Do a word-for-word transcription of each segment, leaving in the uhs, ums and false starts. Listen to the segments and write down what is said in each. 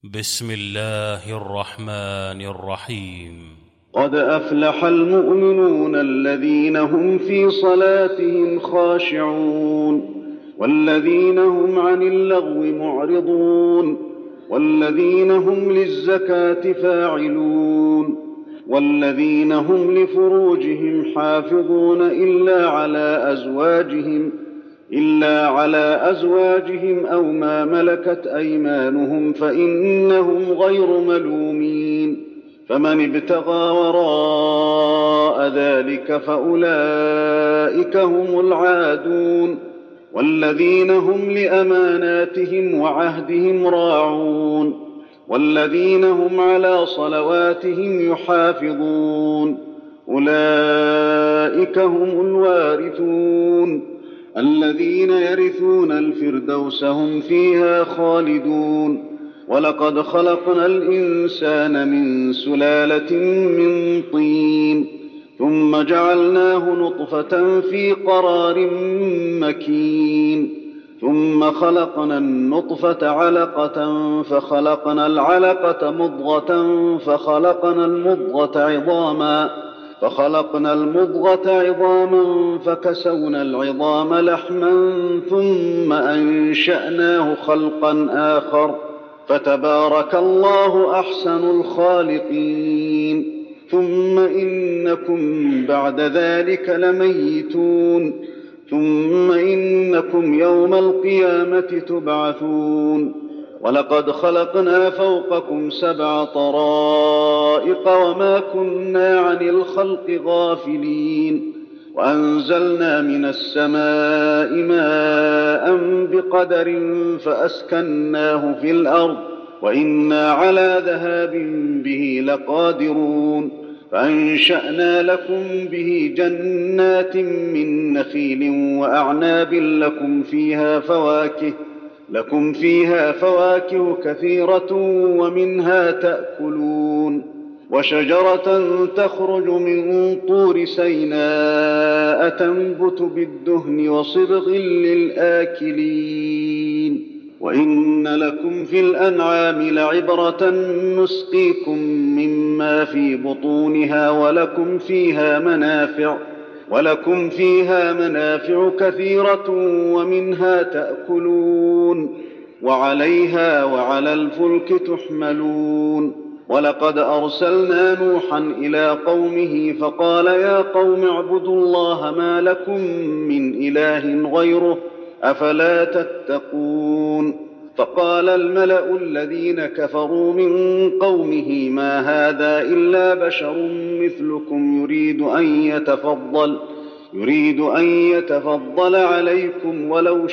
بسم الله الرحمن الرحيم. قد أفلح المؤمنون الذين هم في صلاتهم خاشعون والذين هم عن اللغو معرضون والذين هم للزكاة فاعلون والذين هم لفروجهم حافظون إلا على أزواجهم إلا على أزواجهم أو ما ملكت أيمانهم فإنهم غير ملومين. فمن ابتغى وراء ذلك فأولئك هم العادون والذين هم لأماناتهم وعهدهم راعون والذين هم على صلواتهم يحافظون أولئك هم الوارثون الذين يرثون الفردوس هم فيها خالدون. ولقد خلقنا الإنسان من سلالة من طين ثم جعلناه نطفة في قرار مكين ثم خلقنا النطفة علقة فخلقنا العلقة مضغة فخلقنا المضغة عظاما فخلقنا المضغة عظاما فكسونا العظام لحما ثم أنشأناه خلقا آخر فتبارك الله أحسن الخالقين. ثم إنكم بعد ذلك لميتون ثم إنكم يوم القيامة تبعثون. ولقد خلقنا فوقكم سبع طرائق وما كنا عن الخلق غافلين وأنزلنا من السماء ماء بقدر فأسكناه في الأرض وإنا على ذهاب به لقادرون. فأنشأنا لكم به جنات من نخيل وأعناب لكم فيها فواكه لكم فيها فواكه كثيرة ومنها تأكلون وشجرة تخرج من طور سيناء تنبت بالدهن وصبغ للآكلين. وإن لكم في الأنعام لعبرة نسقيكم مما في بطونها ولكم فيها منافع ولكم فيها منافع كثيرة ومنها تأكلون وعليها وعلى الفلك تحملون. ولقد أرسلنا نوحا إلى قومه فقال يا قوم اعبدوا الله ما لكم من إله غيره أفلا تتقون. فقال الملأ الذين كفروا من قومه ما هذا إلا بشر مثلكم يريد أن يتفضل يريد أن يتفضل عليكم ولو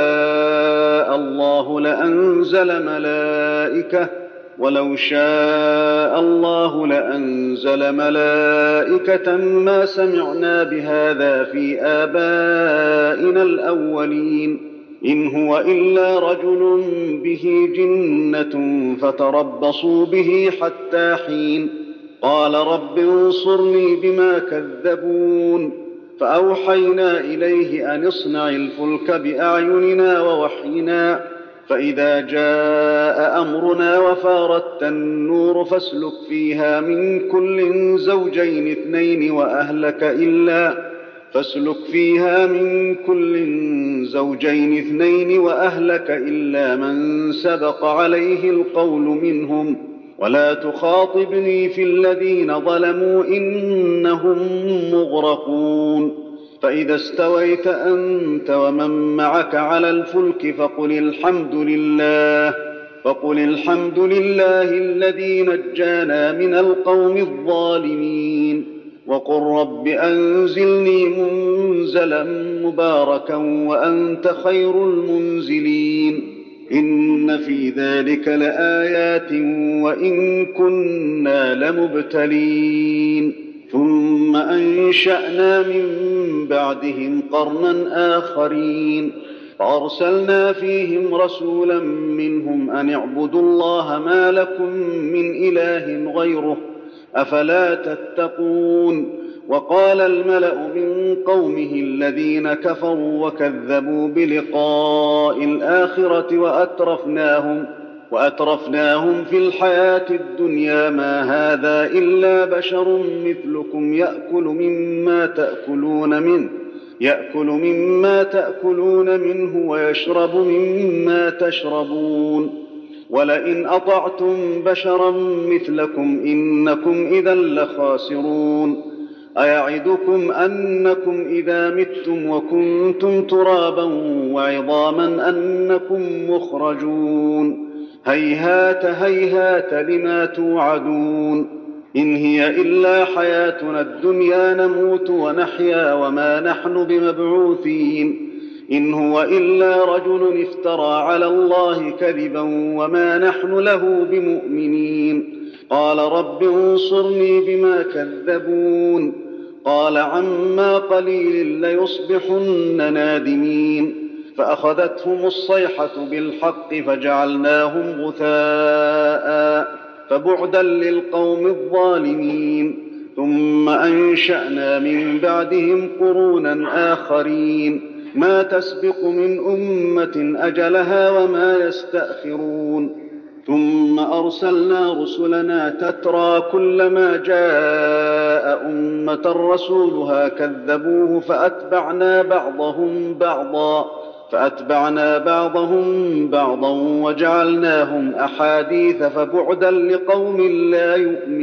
شاء الله لأنزل ملائكة ولو شاء الله لأنزل ملائكة ما سمعنا بهذا في آبائنا الأولين إن هو إلا رجل به جنة فتربصوا به حتى حين. قال رب انصرني بما كذبون. فأوحينا إليه أن اصنع الفلك بأعيننا ووحينا فإذا جاء أمرنا وفارت النور فاسلك فيها من كل زوجين اثنين وأهلك إلا فاسلك فيها من كل زوجين اثنين وأهلك إلا من سبق عليه القول منهم ولا تخاطبني في الذين ظلموا إنهم مغرقون. فإذا استويت أنت ومن معك على الفلك فقل الحمد لله فقل الحمد لله الذي نجانا من القوم الظالمين وقل رب أنزلني منزلا مباركا وأنت خير المنزلين. إن في ذلك لآيات وإن كنا لمبتلين. ثم أنشأنا من بعدهم قرنا آخرين فأرسلنا فيهم رسولا منهم أن اعبدوا الله ما لكم من إله غيره أفلا تتقون. وقال الملأ من قومه الذين كفروا وكذبوا بلقاء الآخرة وأترفناهم وأترفناهم في الحياة الدنيا ما هذا إلا بشر مثلكم يأكل مما تأكلون منه يأكل مما تأكلون منه ويشرب مما تشربون ولئن أطعتم بشرا مثلكم إنكم إذا لخاسرون أيعدكم أنكم إذا متم وكنتم ترابا وعظاما أنكم مخرجون هيهات هيهات لما توعدون إن هي إلا حياتنا الدنيا نموت ونحيا وما نحن بمبعوثين إن هو إلا رجل افترى على الله كذبا وما نحن له بمؤمنين قال رب انصرني بما كذبون قال عما قليل ليصبحن نادمين فأخذتهم الصيحة بالحق فجعلناهم غثاء فبعدا للقوم الظالمين ثم أنشأنا من بعدهم قرونا آخرين ما تسبق من أمة أجلها وما يستأخرون ثم أرسلنا رسلنا تترى كلما جاء أمة رسولها كذبوه فأتبعنا بعضهم بعضا فأتبعنا بعضهم بعضا وجعلناهم أحاديث فبعدا لقوم لا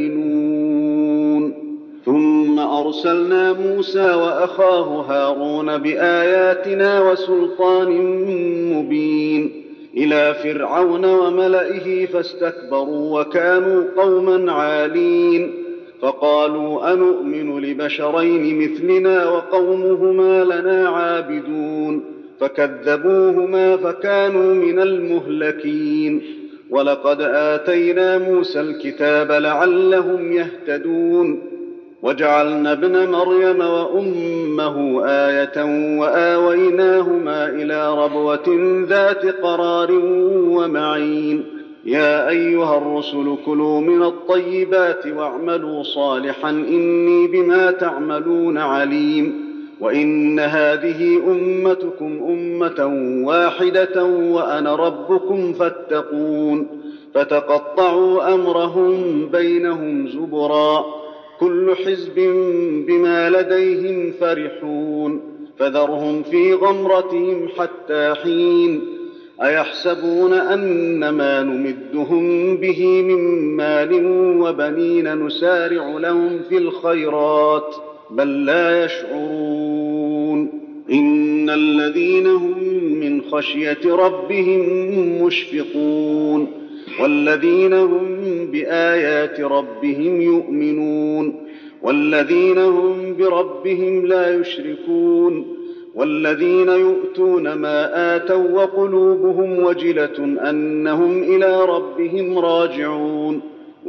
يؤمنون ثم أرسلنا موسى وأخاه هارون بآياتنا وسلطان مبين إلى فرعون وملئه فاستكبروا وكانوا قوما عالين فقالوا أنؤمن لبشرين مثلنا وقومهما لنا عابدون فكذبوهما فكانوا من المهلكين ولقد آتينا موسى الكتاب لعلهم يهتدون وجعلنا ابن مريم وأمه آية وآويناهما إلى ربوة ذات قرار ومعين يا أيها الرسل كلوا من الطيبات واعملوا صالحا إني بما تعملون عليم وإن هذه أمتكم أمة واحدة وأنا ربكم فاتقون فتقطعوا أمرهم بينهم زبرا كل حزب بما لديهم فرحون فذرهم في غمرتهم حتى حين أيحسبون أن ما نمدهم به من مال وبنين نسارع لهم في الخيرات بل لا يشعرون إن الذين هم من خشية ربهم مشفقون والذين هم بآيات ربهم يؤمنون والذين هم بربهم لا يشركون والذين يؤتون ما آتوا وقلوبهم وجلة أنهم إلى ربهم راجعون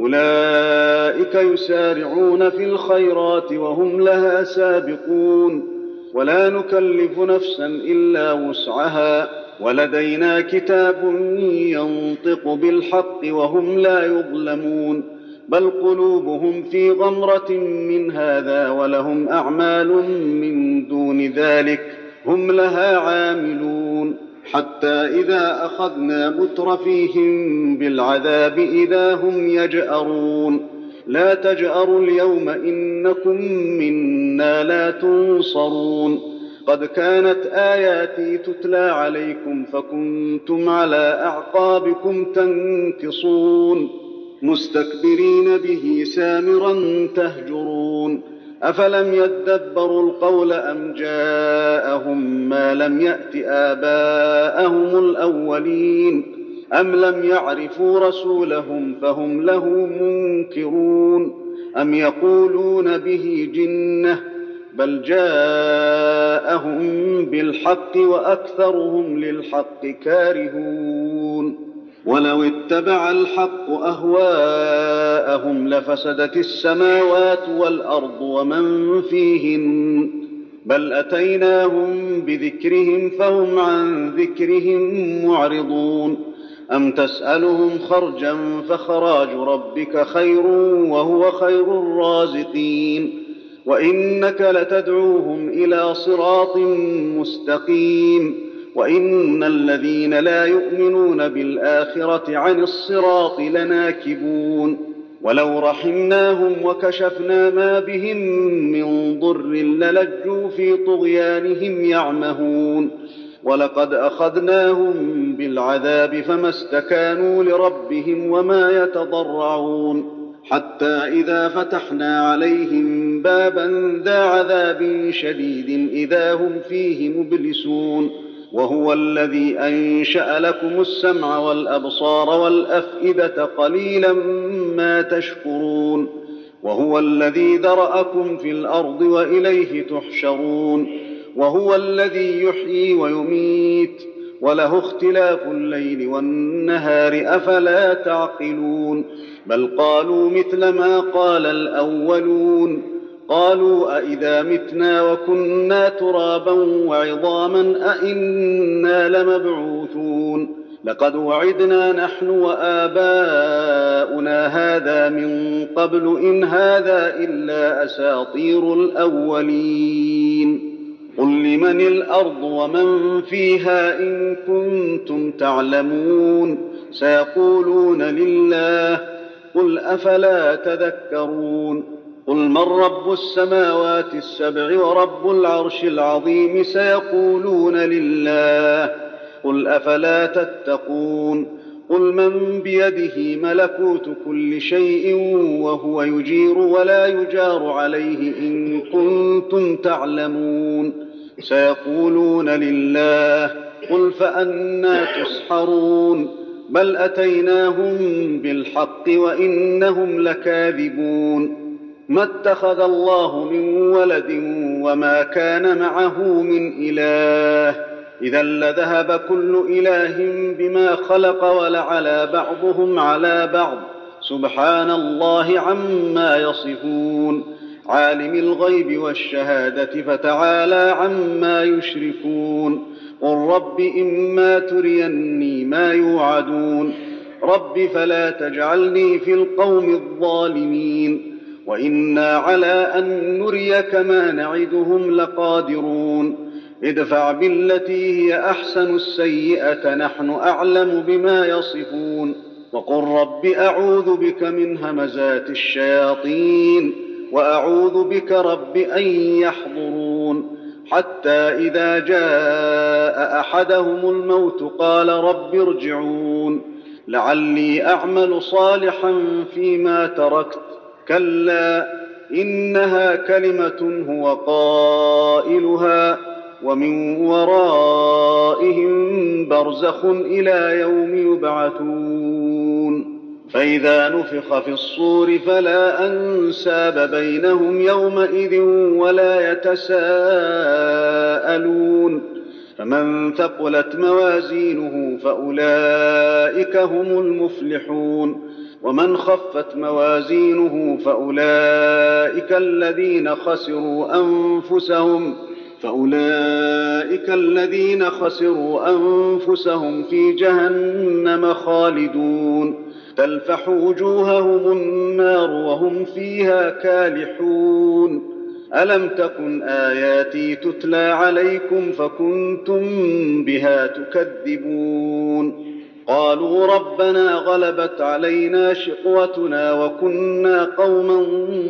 أولئك يسارعون في الخيرات وهم لها سابقون ولا نكلف نفسا إلا وسعها ولدينا كتاب ينطق بالحق وهم لا يظلمون بل قلوبهم في غمرة من هذا ولهم أعمال من دون ذلك هم لها عاملون حتى إذا أخذنا مترفيهم بالعذاب إذا هم يجأرون لا تجأروا اليوم إنكم منا لا تنصرون قد كانت آياتي تتلى عليكم فكنتم على أعقابكم تنكصون مستكبرين به سامرا تهجرون أفلم يدبروا القول أم جاءهم ما لم يأت آباءهم الأولين أم لم يعرفوا رسولهم فهم له منكرون أم يقولون به جنة بل جاءهم بالحق وأكثرهم للحق كارهون ولو اتبع الحق أهواءهم لفسدت السماوات والأرض ومن فيهن بل أتيناهم بذكرهم فهم عن ذكرهم معرضون أم تسألهم خرجا فخراج ربك خير وهو خير الرازقين وإنك لتدعوهم إلى صراط مستقيم وإن الذين لا يؤمنون بالآخرة عن الصراط لناكبون ولو رحمناهم وكشفنا ما بهم من ضر للجوا في طغيانهم يعمهون ولقد أخذناهم بالعذاب فما استكانوا لربهم وما يتضرعون حتى إذا فتحنا عليهم بابا ذا عذاب شديد إذا هم فيه مبلسون وهو الذي أنشأ لكم السمع والأبصار والأفئدة قليلا ما تشكرون وهو الذي ذرأكم في الأرض وإليه تحشرون وهو الذي يحيي ويميت وله اختلاف الليل والنهار أفلا تعقلون بل قالوا مثل ما قال الأولون قالوا أئذا متنا وكنا ترابا وعظاما أئنا لمبعوثون لقد وعدنا نحن وآباؤنا هذا من قبل إن هذا إلا أساطير الأولين قل لمن الأرض ومن فيها إن كنتم تعلمون سيقولون لله قل أفلا تذكرون قل من رب السماوات السبع ورب العرش العظيم سيقولون لله قل أفلا تتقون قل من بيده ملكوت كل شيء وهو يجير ولا يجار عليه إن كنتم تعلمون سيقولون لله قل فأنى تسحرون بل أتيناهم بالحق وإنهم لكاذبون ما اتخذ الله من ولد وما كان معه من إله إذا لذهب كل إله بما خلق ولعلى بعضهم على بعض سبحان الله عما يصفون عالم الغيب والشهادة فتعالى عما يشركون قل رب إما تريني ما يوعدون رب فلا تجعلني في القوم الظالمين وإنا على أن نريك ما نعدهم لقادرون ادفع بالتي هي أحسن السيئة نحن أعلم بما يصفون وقل رب أعوذ بك من همزات الشياطين وأعوذ بك رب أن يحضرون حتى إذا جاء أحدهم الموت قال رب ارجعون لعلي أعمل صالحا فيما تركت كلا إنها كلمة هو قائلها ومن ورائهم برزخ إلى يوم يبعثون فإذا نفخ في الصور فلا أنساب بينهم يومئذ ولا يتساءلون فمن ثقلت موازينه فأولئك هم المفلحون ومن خفت موازينه فأولئك الذين خسروا أنفسهم فأولئك الذين خسروا أنفسهم في جهنم خالدون تلفح وجوههم النار وهم فيها كالحون ألم تكن آياتي تتلى عليكم فكنتم بها تكذبون قالوا ربنا غلبت علينا شقوتنا وكنا قوما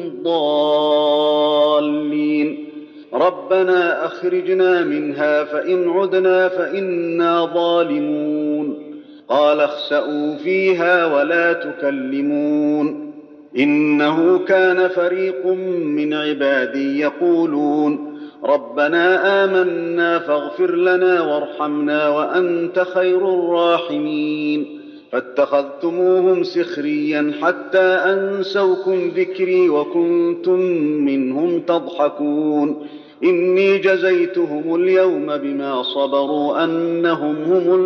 ضالين ربنا أخرجنا منها فإن عدنا فإنا ظالمون قال اخسئوا فيها ولا تكلمون إنه كان فريق من عبادي يقولون ربنا آمنا فاغفر لنا وارحمنا وأنت خير الراحمين فاتخذتموهم سخريا حتى أنسوكم ذكري وكنتم منهم تضحكون إني جزيتهم اليوم بما صبروا أنهم هم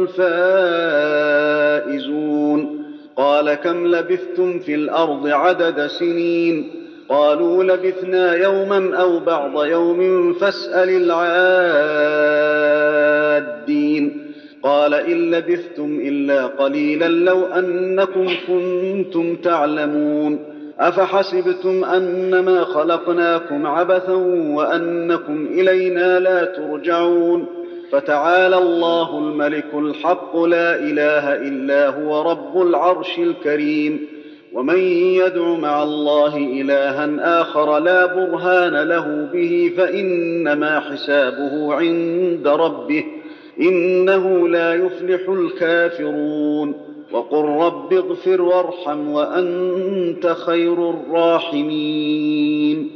الفائزون قال كم لبثتم في الأرض عدد سنين قالوا لبثنا يوما أو بعض يوم فاسأل العادين قال إن لبثتم إلا قليلا لو أنكم كنتم تعلمون أفحسبتم أنما خلقناكم عبثا وأنكم إلينا لا ترجعون فتعالى الله الملك الحق لا اله الا هو رب العرش الكريم. ومن يدع مع الله الها اخر لا برهان له به فانما حسابه عند ربه انه لا يفلح الكافرون. وقل رب اغفر وارحم وانت خير الراحمين.